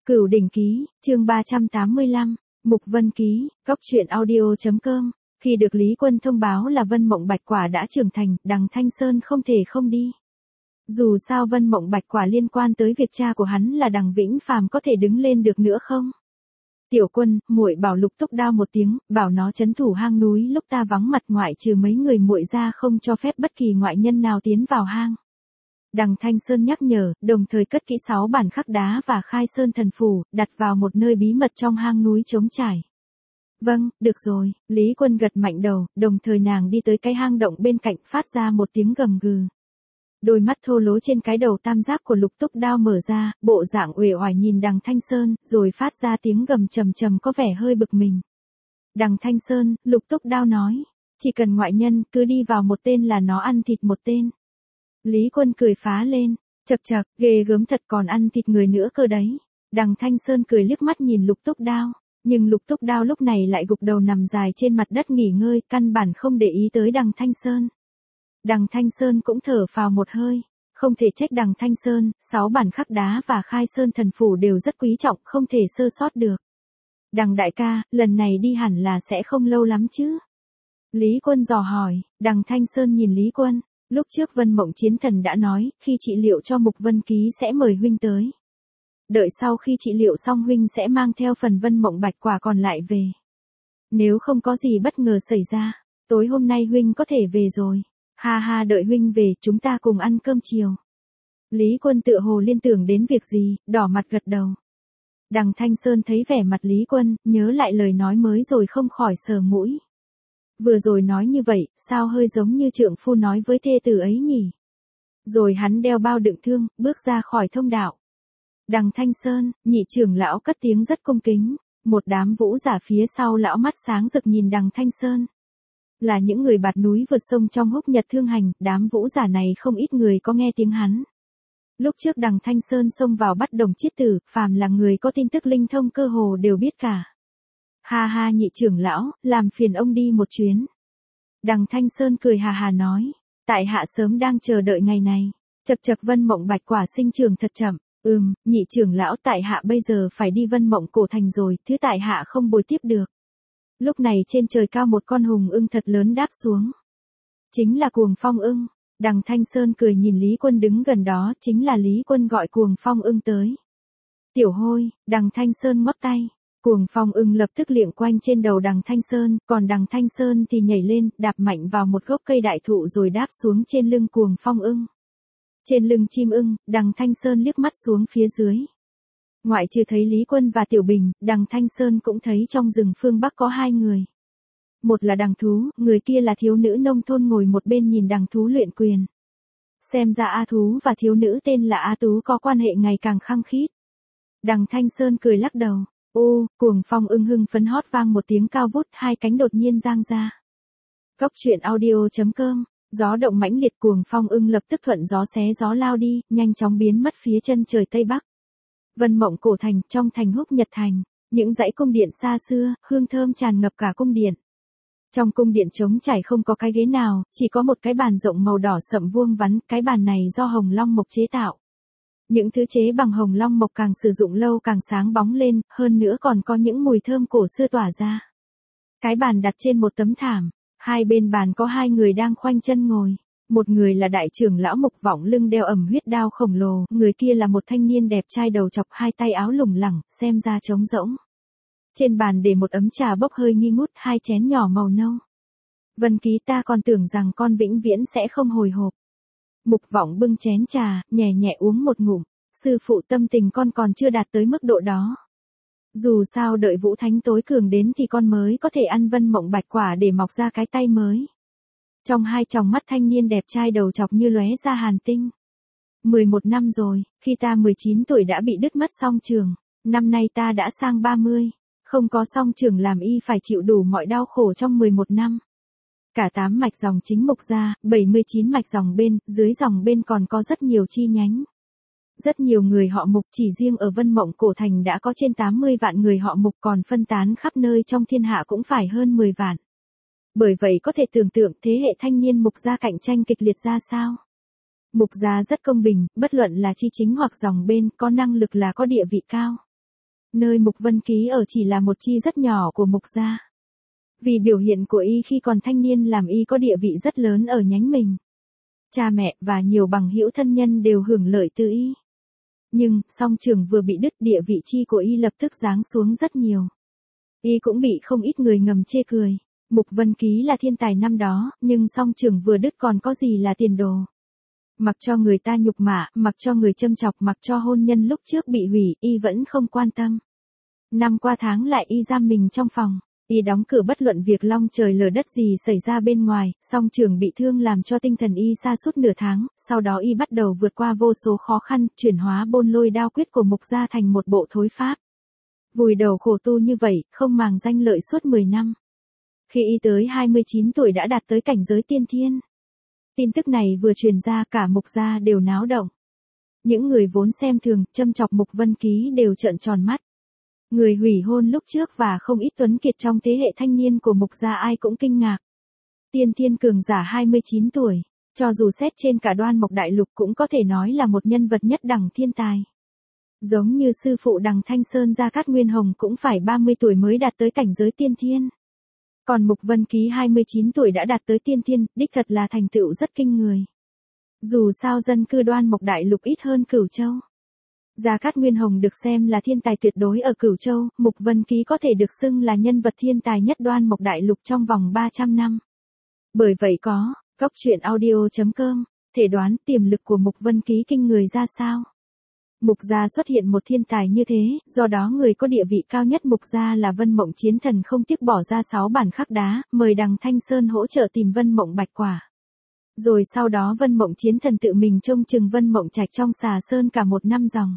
Cửu Đỉnh Ký, chương 385, Mục Vân Ký, Góc truyện audio.com. Khi được Lý Quân thông báo là Vân Mộng Bạch Quả đã trưởng thành, Đằng Thanh Sơn không thể không đi. Dù sao Vân Mộng Bạch Quả liên quan tới việc cha của hắn là Đằng Vĩnh Phàm có thể đứng lên được nữa không? Tiểu Quân, muội bảo Lục Túc Đao một tiếng, bảo nó trấn thủ hang núi lúc ta vắng mặt, ngoại trừ mấy người muội ra không cho phép bất kỳ ngoại nhân nào tiến vào hang. Đằng Thanh Sơn nhắc nhở, đồng thời cất kỹ 6 bản khắc đá và khai sơn thần phù, đặt vào một nơi bí mật trong hang núi trống trải. Vâng, được rồi, Lý Quân gật mạnh đầu, đồng thời nàng đi tới cái hang động bên cạnh, phát ra một tiếng gầm gừ. Đôi mắt thô lố trên cái đầu tam giác của Lục Túc Đao mở ra, bộ dạng uể oải nhìn Đằng Thanh Sơn, rồi phát ra tiếng gầm trầm trầm có vẻ hơi bực mình. Đằng Thanh Sơn, Lục Túc Đao nói, chỉ cần ngoại nhân, cứ đi vào một tên là nó ăn thịt một tên. Lý Quân cười phá lên, chậc chậc, ghê gớm thật, còn ăn thịt người nữa cơ đấy. Đằng Thanh Sơn cười liếc mắt nhìn Lục Túc Đao, nhưng Lục Túc Đao lúc này lại gục đầu nằm dài trên mặt đất nghỉ ngơi, căn bản không để ý tới Đằng Thanh Sơn. Đằng Thanh Sơn cũng thở phào một hơi, không thể trách Đằng Thanh Sơn, 6 bản khắc đá và khai sơn thần phủ đều rất quý trọng, không thể sơ sót được. Đằng đại ca, lần này đi hẳn là sẽ không lâu lắm chứ? Lý Quân dò hỏi. Đằng Thanh Sơn nhìn Lý Quân. Lúc trước Vân Mộng Chiến Thần đã nói, khi trị liệu cho Mục Vân Ký sẽ mời huynh tới. Đợi sau khi trị liệu xong huynh sẽ mang theo phần Vân Mộng Bạch Quả còn lại về. Nếu không có gì bất ngờ xảy ra, tối hôm nay huynh có thể về rồi. Ha ha, đợi huynh về, chúng ta cùng ăn cơm chiều. Lý Quân tựa hồ liên tưởng đến việc gì, đỏ mặt gật đầu. Đằng Thanh Sơn thấy vẻ mặt Lý Quân, nhớ lại lời nói mới rồi không khỏi sờ mũi. Vừa rồi nói như vậy, sao hơi giống như trượng phu nói với thê tử ấy nhỉ? Rồi hắn đeo bao đựng thương, bước ra khỏi thông đạo. Đằng Thanh Sơn, nhị trưởng lão cất tiếng rất cung kính, một đám vũ giả phía sau lão mắt sáng rực nhìn Đằng Thanh Sơn. Là những người bạt núi vượt sông trong húc nhật thương hành, đám vũ giả này không ít người có nghe tiếng hắn. Lúc trước Đằng Thanh Sơn xông vào bắt Đồng Chiết Tử, phàm là người có tin tức linh thông cơ hồ đều biết cả. Ha ha, nhị trưởng lão, làm phiền ông đi một chuyến. Đằng Thanh Sơn cười hà hà nói, tại hạ sớm đang chờ đợi ngày này. Chậc chậc, Vân Mộng Bạch Quả sinh trưởng thật chậm. Nhị trưởng lão, tại hạ bây giờ phải đi Vân Mộng Cổ Thành rồi, thứ tại hạ không bồi tiếp được. Lúc này trên trời cao một con hùng ưng thật lớn đáp xuống. Chính là Cuồng Phong ưng. Đằng Thanh Sơn cười nhìn Lý Quân đứng gần đó, chính là Lý Quân gọi Cuồng Phong ưng tới. Tiểu Hôi, Đằng Thanh Sơn ngoắc tay. Cuồng Phong ưng lập tức liệng quanh trên đầu Đằng Thanh Sơn, còn Đằng Thanh Sơn thì nhảy lên, đạp mạnh vào một gốc cây đại thụ rồi đáp xuống trên lưng Cuồng Phong ưng. Trên lưng chim ưng, Đằng Thanh Sơn liếc mắt xuống phía dưới. Ngoại trừ thấy Lý Quân và Tiểu Bình, Đằng Thanh Sơn cũng thấy trong rừng phương Bắc có 2 người. Một là Đằng Thú, người kia là thiếu nữ nông thôn ngồi một bên nhìn Đằng Thú luyện quyền. Xem ra A Thú và thiếu nữ tên là A Tú có quan hệ ngày càng khăng khít. Đằng Thanh Sơn cười lắc đầu. Cuồng Phong ưng hưng phấn hót vang một tiếng cao vút, 2 cánh đột nhiên giang ra. Góc truyện audio.com. Gió động mãnh liệt, Cuồng Phong ưng lập tức thuận gió xé gió lao đi, nhanh chóng biến mất phía chân trời tây bắc. Vân Mộng Cổ Thành, trong thành húc nhật thành, những dãy cung điện xa xưa, hương thơm tràn ngập cả cung điện. Trong cung điện trống trải không có cái ghế nào, chỉ có một cái bàn rộng màu đỏ sậm vuông vắn, cái bàn này do hồng long mộc chế tạo. Những thứ chế bằng hồng long mộc càng sử dụng lâu càng sáng bóng lên, hơn nữa còn có những mùi thơm cổ xưa tỏa ra. Cái bàn đặt trên một tấm thảm, 2 bên bàn có 2 người đang khoanh chân ngồi. Một người là đại trưởng lão Mục Võng, lưng đeo ẩm huyết đao khổng lồ, người kia là một thanh niên đẹp trai đầu chọc, 2 tay áo lủng lẳng, xem ra trống rỗng. Trên bàn để một ấm trà bốc hơi nghi ngút, 2 chén nhỏ màu nâu. Vân Ký, ta còn tưởng rằng con vĩnh viễn sẽ không hồi hộp. Mục Võng bưng chén trà, nhẹ nhẹ uống một ngụm. Sư phụ, tâm tình con còn chưa đạt tới mức độ đó. Dù sao đợi Vũ Thánh tối cường đến thì con mới có thể ăn Vân Mộng Bạch Quả để mọc ra cái tay mới. Trong 2 tròng mắt thanh niên đẹp trai đầu chọc như lóe ra hàn tinh. 11 năm rồi, khi ta 19 tuổi đã bị đứt mất song trường, năm nay ta đã sang 30, không có song trường làm y phải chịu đủ mọi đau khổ trong 11 năm. Cả 8 mạch dòng chính Mục gia, 79 mạch dòng bên, dưới dòng bên còn có rất nhiều chi nhánh. Rất nhiều người họ Mục, chỉ riêng ở Vân Mộng Cổ Thành đã có trên 80 vạn người họ Mục, còn phân tán khắp nơi trong thiên hạ cũng phải hơn 10 vạn. Bởi vậy có thể tưởng tượng thế hệ thanh niên Mục gia cạnh tranh kịch liệt ra sao. Mục gia rất công bình, bất luận là chi chính hoặc dòng bên, có năng lực là có địa vị cao. nơi Mục Vân Ký ở chỉ là một chi rất nhỏ của Mục gia. Vì biểu hiện của y khi còn thanh niên làm y có địa vị rất lớn ở nhánh mình. Cha mẹ và nhiều bằng hữu thân nhân đều hưởng lợi từ y. Nhưng, song trường vừa bị đứt địa vị chi của y lập tức giáng xuống rất nhiều. Y cũng bị không ít người ngầm chê cười. Mục Vân Ký là thiên tài năm đó, nhưng song trường vừa đứt còn có gì là tiền đồ. Mặc cho người ta nhục mạ, mặc cho người châm chọc, mặc cho hôn nhân lúc trước bị hủy, y vẫn không quan tâm. Năm qua tháng lại y giam mình trong phòng. Y đóng cửa bất luận việc long trời lở đất gì xảy ra bên ngoài, song trường bị thương làm cho tinh thần y sa sút nửa tháng, sau đó y bắt đầu vượt qua vô số khó khăn, chuyển hóa bôn lôi đao quyết của Mục gia thành một bộ thối pháp. Vùi đầu khổ tu như vậy, không màng danh lợi suốt 10 năm. Khi y tới 29 tuổi đã đạt tới cảnh giới tiên thiên. Tin tức này vừa truyền ra cả Mục gia đều náo động. Những người vốn xem thường, châm chọc Mục Vân Ký đều trợn tròn mắt. Người hủy hôn lúc trước và không ít tuấn kiệt trong thế hệ thanh niên của Mục gia ai cũng kinh ngạc. Tiên thiên cường giả 29 tuổi, cho dù xét trên cả Đoan Mộc Đại Lục cũng có thể nói là một nhân vật nhất đẳng thiên tài. Giống như sư phụ Đằng Thanh Sơn Gia Cát Nguyên Hồng cũng phải 30 tuổi mới đạt tới cảnh giới tiên thiên. Còn Mục Vân Ký 29 tuổi đã đạt tới tiên thiên, đích thật là thành tựu rất kinh người. Dù sao dân cư Đoan Mộc Đại Lục ít hơn Cửu Châu. Gia Cát Nguyên Hồng được xem là thiên tài tuyệt đối ở Cửu Châu, Mục Vân Ký có thể được xưng là nhân vật thiên tài nhất Đoan Mộc Đại Lục trong vòng 300 năm. Bởi vậy có, Cốc Truyện Audio.com, thể đoán tiềm lực của Mục Vân Ký kinh người ra sao. Mục gia xuất hiện một thiên tài như thế, do đó người có địa vị cao nhất Mục gia là Vân Mộng Chiến Thần không tiếc bỏ ra 6 bản khắc đá, mời Đằng Thanh Sơn hỗ trợ tìm Vân Mộng Bạch Quả. Rồi sau đó Vân Mộng Chiến Thần tự mình trông chừng Vân Mộng Trạch trong Xà Sơn cả một năm dòng.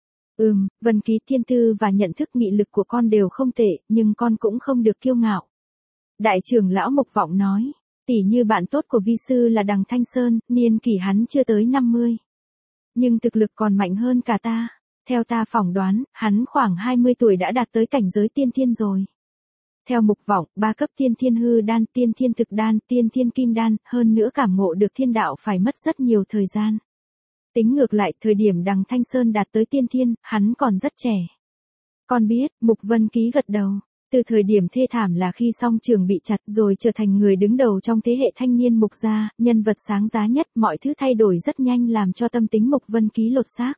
Vân Ký thiên tư và nhận thức nghị lực của con đều không tệ, nhưng con cũng không được kiêu ngạo. Đại trưởng lão Mục Vọng nói, tỉ như bạn tốt của vi sư là Đằng Thanh Sơn, niên kỷ hắn chưa tới 50. Nhưng thực lực còn mạnh hơn cả ta. Theo ta phỏng đoán, hắn khoảng 20 tuổi đã đạt tới cảnh giới tiên thiên rồi. Theo Mục Vọng, 3 cấp tiên thiên hư đan, tiên thiên thực đan, tiên thiên kim đan, hơn nữa cảm ngộ được thiên đạo phải mất rất nhiều thời gian. Tính ngược lại, thời điểm Đằng Thanh Sơn đạt tới tiên thiên, hắn còn rất trẻ. Con biết, Mục Vân Ký gật đầu. Từ thời điểm thê thảm là khi song trường bị chặt rồi trở thành người đứng đầu trong thế hệ thanh niên Mục gia, nhân vật sáng giá nhất, mọi thứ thay đổi rất nhanh làm cho tâm tính Mục Vân Ký lột xác.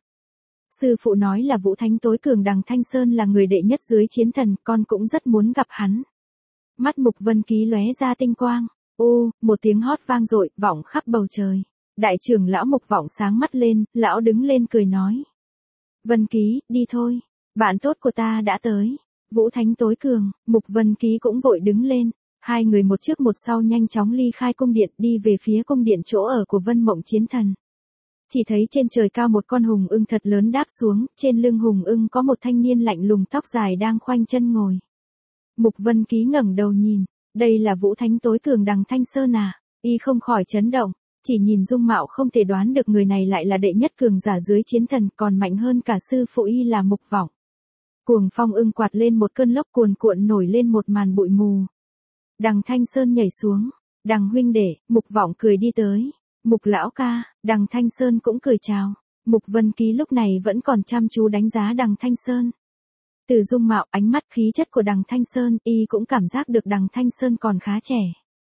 Sư phụ nói là Vũ Thánh tối cường Đằng Thanh Sơn là người đệ nhất dưới chiến thần, con cũng rất muốn gặp hắn. Mắt Mục Vân Ký lóe ra tinh quang. Một tiếng hót vang dội, vọng khắp bầu trời. Đại trưởng lão Mục Vọng sáng mắt lên, lão đứng lên cười nói. Vân Ký, đi thôi. Bạn tốt của ta đã tới. Vũ Thánh tối cường, Mục Vân Ký cũng vội đứng lên. Hai người một trước một sau nhanh chóng ly khai cung điện đi về phía cung điện chỗ ở của Vân Mộng Chiến Thần. Chỉ thấy trên trời cao một con hùng ưng thật lớn đáp xuống, trên lưng hùng ưng có một thanh niên lạnh lùng tóc dài đang khoanh chân ngồi. Mục Vân Ký ngẩng đầu nhìn, đây là Vũ Thánh tối cường Đằng Thanh Sơn à, y không khỏi chấn động, chỉ nhìn dung mạo không thể đoán được người này lại là đệ nhất cường giả dưới chiến thần, còn mạnh hơn cả sư phụ y là Mục Vọng. Cuồng phong ưng quạt lên một cơn lốc cuồn cuộn nổi lên một màn bụi mù. Đằng Thanh Sơn nhảy xuống, Đằng huynh đệ, Mục Vọng cười đi tới. Mục lão ca, Đằng Thanh Sơn cũng cười chào. Mục Vân Ký lúc này vẫn còn chăm chú đánh giá Đằng Thanh Sơn. Từ dung mạo, ánh mắt, khí chất của Đằng Thanh Sơn, y cũng cảm giác được Đằng Thanh Sơn còn khá trẻ.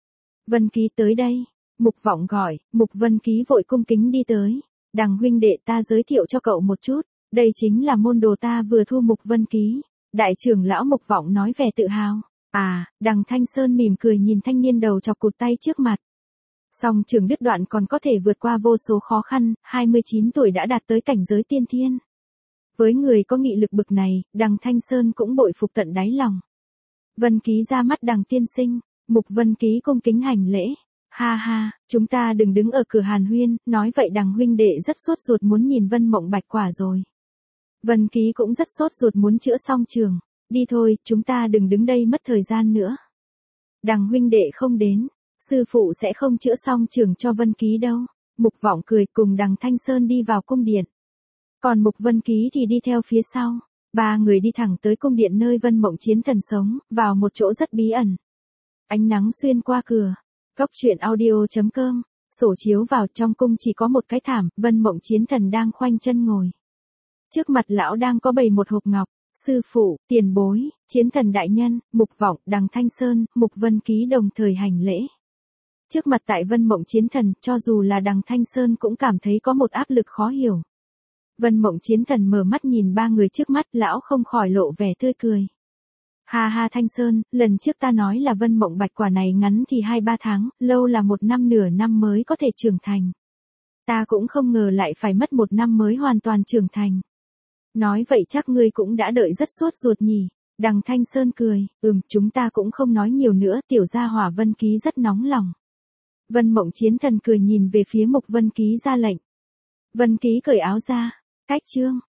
Vân Ký tới đây. Mục Vọng gọi, Mục Vân Ký vội cung kính đi tới. Đằng huynh đệ ta giới thiệu cho cậu một chút. Đây chính là môn đồ ta vừa thu Mục Vân Ký. Đại trưởng lão Mục Vọng nói vẻ tự hào. Đằng Thanh Sơn mỉm cười nhìn thanh niên đầu chọc cụt tay trước mặt. Song trường đứt đoạn còn có thể vượt qua vô số khó khăn, 29 tuổi đã đạt tới cảnh giới tiên thiên. Với người có nghị lực bực này, Đằng Thanh Sơn cũng bội phục tận đáy lòng. Vân Ký ra mắt Đằng tiên sinh, Mục Vân Ký cung kính hành lễ. Ha ha, chúng ta đừng đứng ở cửa hàn huyên, nói vậy Đằng huynh đệ rất sốt ruột muốn nhìn Vân Mộng Bạch Quả rồi. Vân Ký cũng rất sốt ruột muốn chữa song trường. Đi thôi, chúng ta đừng đứng đây mất thời gian nữa. Đằng huynh đệ không đến, sư phụ sẽ không chữa song trường cho Vân Ký đâu. Mục Vọng cười cùng Đằng Thanh Sơn đi vào cung điện. Còn Mục Vân Ký thì đi theo phía sau. Ba người đi thẳng tới cung điện nơi Vân Mộng Chiến Thần sống, vào một chỗ rất bí ẩn. Ánh nắng xuyên qua cửa. Cốc Truyện Audio.com, sổ chiếu vào trong cung chỉ có một cái thảm, Vân Mộng Chiến Thần đang khoanh chân ngồi. Trước mặt lão đang có bày một hộp ngọc, Sư phụ, tiền bối, chiến thần đại nhân, Mục Vọng, Đằng Thanh Sơn, Mục Vân Ký đồng thời hành lễ. Trước mặt tại Vân Mộng chiến thần, cho dù là Đằng Thanh Sơn cũng cảm thấy có một áp lực khó hiểu. Vân Mộng chiến thần mở mắt nhìn ba người trước mắt, lão không khỏi lộ vẻ tươi cười. Ha ha Thanh Sơn, lần trước ta nói là Vân Mộng bạch quả này ngắn thì 2-3 tháng, lâu là 1 năm nửa năm mới có thể trưởng thành. Ta cũng không ngờ lại phải mất 1 năm mới hoàn toàn trưởng thành. Nói vậy chắc ngươi cũng đã đợi rất sốt ruột nhỉ. Đằng Thanh Sơn cười, chúng ta cũng không nói nhiều nữa, tiểu gia hỏa Vân Ký rất nóng lòng. Vân Mộng chiến thần cười nhìn về phía Mục Vân Ký ra lệnh. Vân Ký cởi áo ra, cách chương.